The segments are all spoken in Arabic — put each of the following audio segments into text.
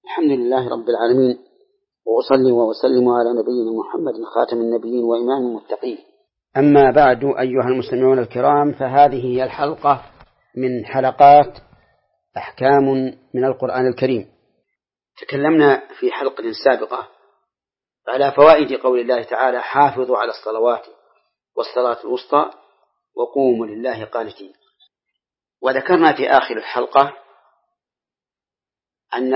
الحمد لله رب العالمين، وأصلي وأسلم على نبينا محمد خاتم النبيين وإمام المتقين. أما بعد، أيها المستمعون الكرام، فهذه هي الحلقة من حلقات أحكام من القرآن الكريم. تكلمنا في حلقة سابقة على فوائد قول الله تعالى: حافظوا على الصلوات والصلاة الوسطى وقوموا لله قانتين. وذكرنا في آخر الحلقة أن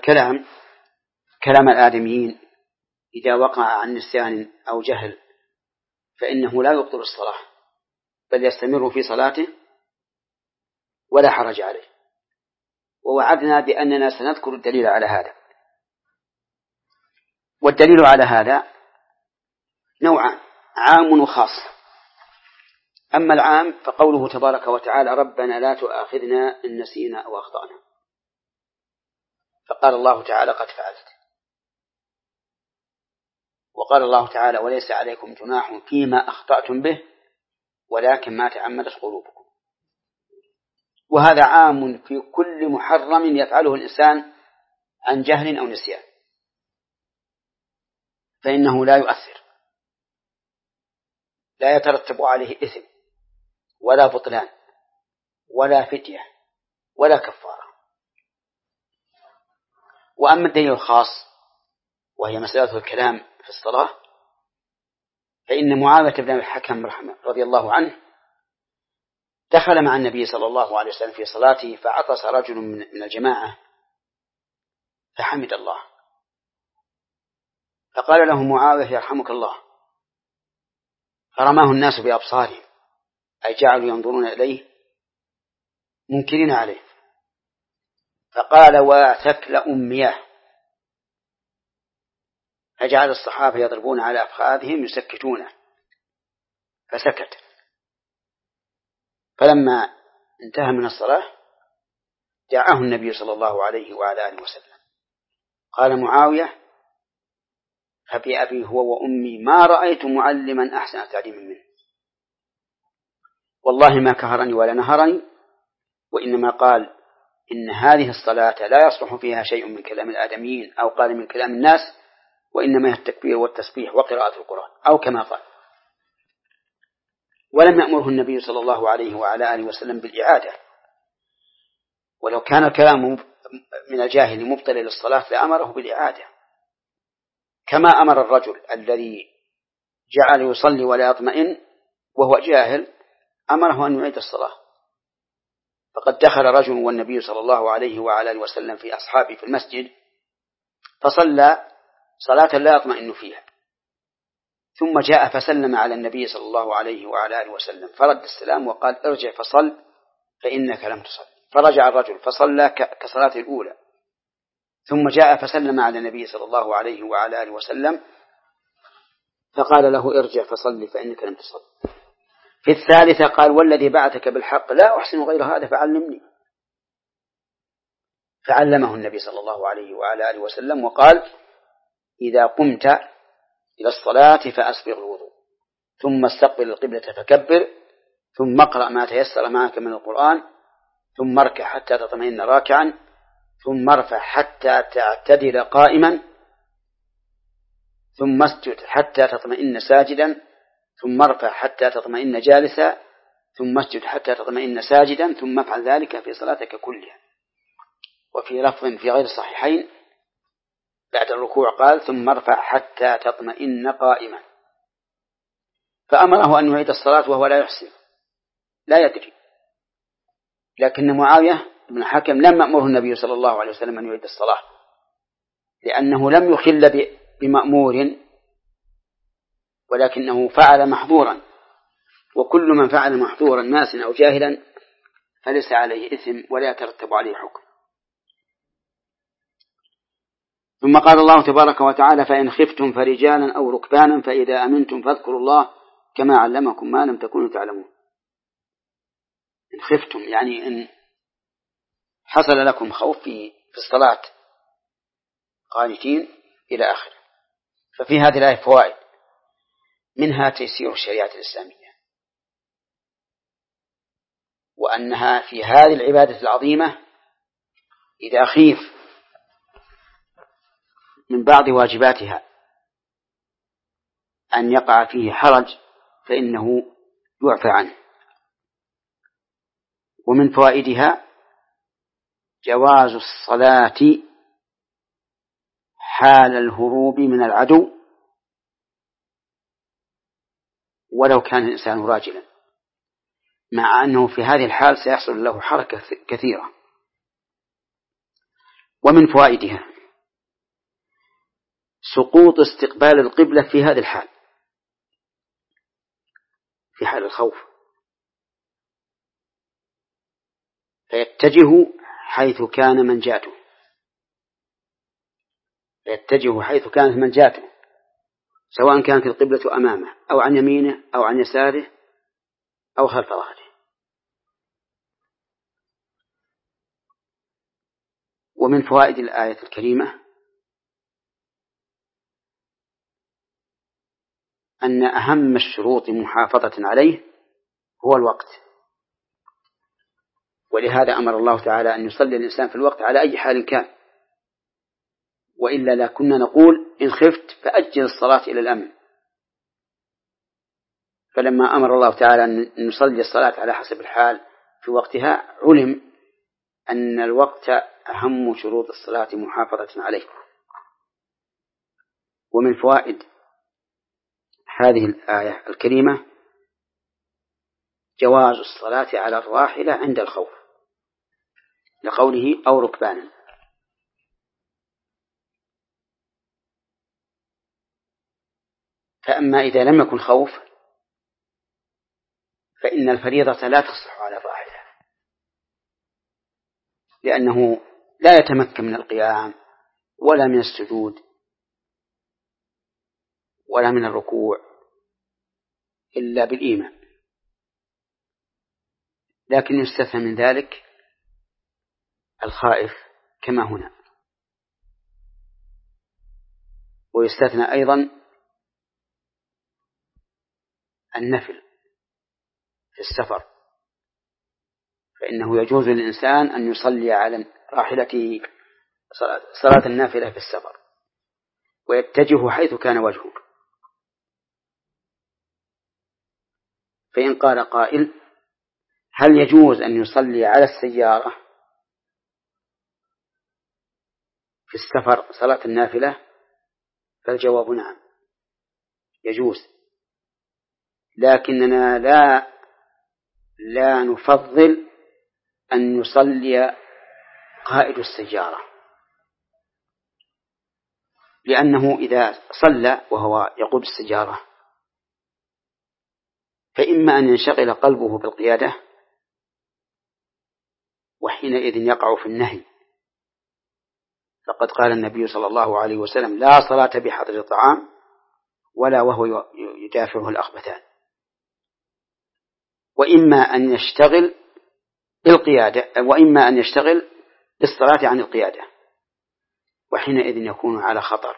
كلام الآدميين إذا وقع عن نسيان أو جهل فإنه لا يبطل الصلاة، بل يستمر في صلاته ولا حرج عليه. ووعدنا بأننا سنذكر الدليل على هذا. والدليل على هذا نوعان: عام وخاص. أما العام فقوله تبارك وتعالى: ربنا لا تؤاخذنا إن نسينا أو أخطأنا. فقال الله تعالى: قد فعلت. وقال الله تعالى: وليس عليكم جناح فيما أخطأتم به ولكن ما تعمدت قلوبكم. وهذا عام في كل محرم يفعله الإنسان عن جهل أو نسيان، فإنه لا يؤثر، لا يترتب عليه إثم ولا بطلان ولا فدية ولا كفارة. وأما الدليل الخاص وهي مسألة الكلام في الصلاة، فإن معاوية بن الحكم رضي الله عنه دخل مع النبي صلى الله عليه وسلم في صلاته، فعطس رجل من الجماعة فحمد الله، فقال له معاوية: يرحمك الله. فرماه الناس بأبصارهم، أي جعلوا ينظرون إليه منكرين عليه. فقال: وثكل أمياه. فجعل الصحابة يضربون على أفخاذهم يسكتونه، فسكت. فلما انتهى من الصلاة دعاه النبي صلى الله عليه وعلى آله وسلم. قال معاوية: فبأبي هو وأمي ما رأيت معلما أحسن تعليما منه، والله ما كهرني ولا نهرني، وإنما قال: إن هذه الصلاة لا يصلح فيها شيء من كلام الآدميين أو قال من كلام الناس، وإنما هي التكبير والتسبيح وقراءة القرآن، أو كما قال. ولم يأمره النبي صلى الله عليه وعلى آله وسلم بالإعادة، ولو كان الكلام من الجاهل مبطلا للصلاة لأمره بالإعادة، كما أمر الرجل الذي جعل يصلي ولا يطمئن وهو جاهل، أمره أن يعيد الصلاة. فقد دخل رجل والنبي صلى الله عليه وعلى آله وسلم في أصحابه في المسجد، فصلى صلاة لا يطمئن فيها، ثم جاء فسلم على النبي صلى الله عليه وعلى آله وسلم، فرد السلام وقال: ارجع فصل فإنك لم تصل. فرجع الرجل فصلى كصلاة الأولى، ثم جاء فسلم على النبي صلى الله عليه وعلى آله وسلم، فقال له: ارجع فصل فإنك لم تصل. في الثالثة قال: والذي بعثك بالحق لا أحسن غير هذا فعلمني. فعلمه النبي صلى الله عليه وعلى آله وسلم وقال: إذا قمت إلى الصلاة فأسبغ الوضوء، ثم استقبل القبلة فكبر، ثم اقرأ ما تيسر معك من القرآن، ثم اركع حتى تطمئن راكعا، ثم ارفع حتى تعتدل قائما، ثم اسجد حتى تطمئن ساجدا، ثم ارفع حتى تطمئن جالسا، ثم اسجد حتى تطمئن ساجدا، ثم افعل ذلك في صلاتك كلها. وفي لفظ في غير الصحيحين بعد الركوع قال: ثم ارفع حتى تطمئن قائما. فأمره أن يعيد الصلاة وهو لا يحسن، لا يدري. لكن معاوية بن الحكم لم يأمره النبي صلى الله عليه وسلم أن يعيد الصلاة، لأنه لم يخل بمأمور، ولكنه فعل محظورا، وكل من فعل محظورا ناسا أو جاهلا فليس عليه إثم ولا يترتب عليه حكم. ثم قال الله تبارك وتعالى: فإن خفتم فرجالا أو ركبانا فإذا أمنتم فاذكروا الله كما علمكم ما لم تكونوا تعلمون. إن خفتم يعني إن حصل لكم خوف في الصلاة قانتين إلى آخره. ففي هذه الآية فوائد، منها تيسير الشريعة الإسلامية، وأنها في هذه العبادة العظيمة إذا خيف من بعض واجباتها أن يقع فيه حرج فإنه يعفى عنه. ومن فوائدها جواز الصلاة حال الهروب من العدو ولو كان الإنسان راجلا، مع أنه في هذه الحال سيحصل له حركة كثيرة. ومن فوائدها سقوط استقبال القبلة في هذه الحال، في حال الخوف، فيتجه حيث كان منجاته، سواء كانت القبلة أمامه أو عن يمينه أو عن يساره أو خلف ظهره. ومن فوائد الآية الكريمة أن أهم الشروط محافظة عليه هو الوقت، ولهذا أمر الله تعالى أن يصلي الإنسان في الوقت على أي حال كان، وإلا لا كنا نقول إن خفت فأجل الصلاة إلى الأمن. فلما أمر الله تعالى أن نصلي الصلاة على حسب الحال في وقتها علم أن الوقت أهم شروط الصلاة محافظة عليه. ومن فوائد هذه الآية الكريمة جواز الصلاة على الراحلة عند الخوف، لقوله أو ركبانا. فأما إذا لم يكن خوف فإن الفريضة لا تصح على الراحلة، لأنه لا يتمكن من القيام ولا من السجود ولا من الركوع إلا بالإيمان، لكن يستثنى من ذلك الخائف كما هنا. ويستثنى أيضا النفل في السفر، فإنه يجوز للإنسان أن يصلي على راحلته صلاة النافلة في السفر ويتجه حيث كان وجهه. فإن قال قائل هل يجوز أن يصلي على السيارة في السفر صلاة النافلة؟ فالجواب نعم يجوز، لكننا لا نفضل أن يصلي قائد السيارة، لأنه إذا صلى وهو يقود السيارة فإما أن ينشغل قلبه بالقيادة وحينئذ يقع في النهي، فقد قال النبي صلى الله عليه وسلم لا صلاة بحضر الطعام ولا وهو يدافعه الأخبثان. وإما أن يشتغل بالقيادة وإما أن يشتغل بالصلاة عن القيادة، وحينئذ يكون على خطر،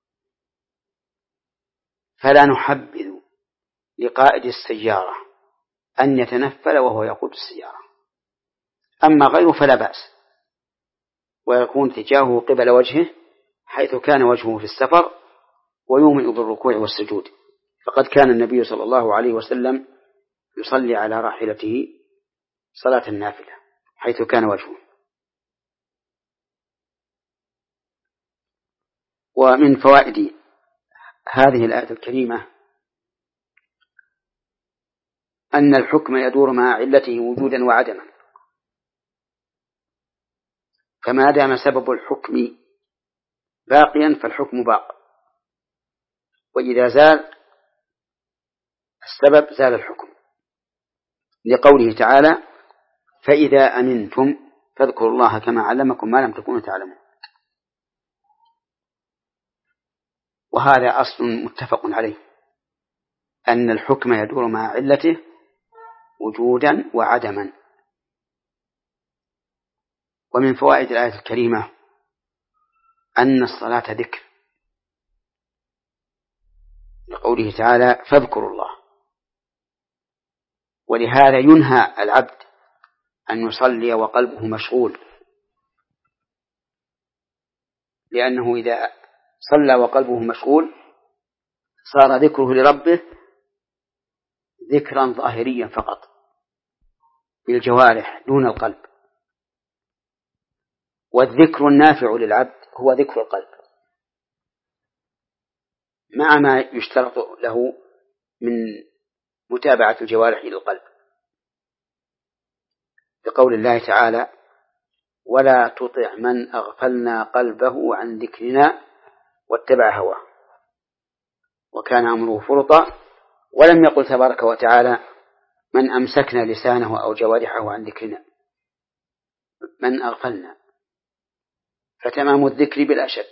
فلا نحبذ لقائد السيارة أن يتنفل وهو يقود السيارة. أما غيره فلا بأس، ويكون اتجاهه قبل وجهه حيث كان وجهه في السفر ويومئ بالركوع والسجود، فقد كان النبي صلى الله عليه وسلم يصلي على راحلته صلاة النافلة حيث كان وجهه. ومن فوائد هذه الآية الكريمة أن الحكم يدور مع علته وجودا وعدما، فما دام سبب الحكم باقيا فالحكم باق، وإذا زال السبب زال الحكم، لقوله تعالى فإذا أمنتم فاذكروا الله كما علمكم ما لم تكونوا تعلمون. وهذا أصل متفق عليه، أن الحكم يدور مع علته وجودا وعدما. ومن فوائد الآية الكريمة أن الصلاة ذكر، لقوله تعالى فاذكروا الله، ولهذا ينهى العبد أن يصلي وقلبه مشغول، لأنه إذا صلى وقلبه مشغول صار ذكره لربه ذكرا ظاهريا فقط بالجوارح دون القلب. والذكر النافع للعبد هو ذكر القلب مع ما يشترط له من متابعة الجوارح إلى القلب، بقول الله تعالى: ولا تطع من أغفلنا قلبه عن ذكرنا واتبع هواه وكان أمره فرطا. ولم يقل تبارك وتعالى: من أمسكنا لسانه أو جوارحه عن ذكرنا، من أغفلنا. فتمام الذكر بلا شك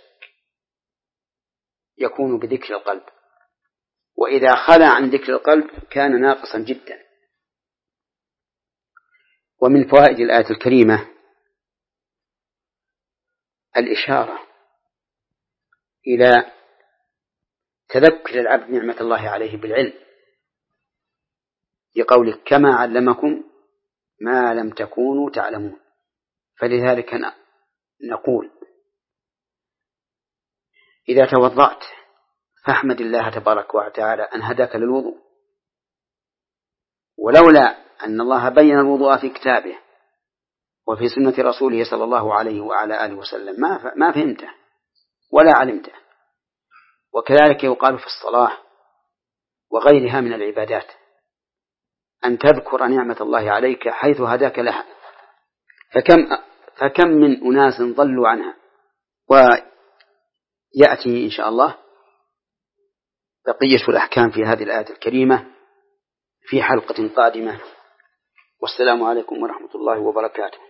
يكون بذكر القلب، وإذا خلا عن ذكر القلب كان ناقصا جدا. ومن فوائد الآية الكريمة الإشارة إلى تذكر العبد نعمة الله عليه بالعلم، بقوله: كما علمكم ما لم تكونوا تعلمون. فلذلك نقول: إذا توضأت فاحمد الله تبارك وتعالى أن هداك للوضوء، ولولا أن الله بين الوضوء في كتابه وفي سنة رسوله صلى الله عليه وعلى آله وسلم ما فهمته ولا علمته. وكذلك يقال في الصلاة وغيرها من العبادات أن تذكر نعمة الله عليك حيث هداك لها، فكم من أناس ضلوا عنها. ويأتي إن شاء الله بقية الأحكام في هذه الآية الكريمة في حلقة قادمة. والسلام عليكم ورحمة الله وبركاته.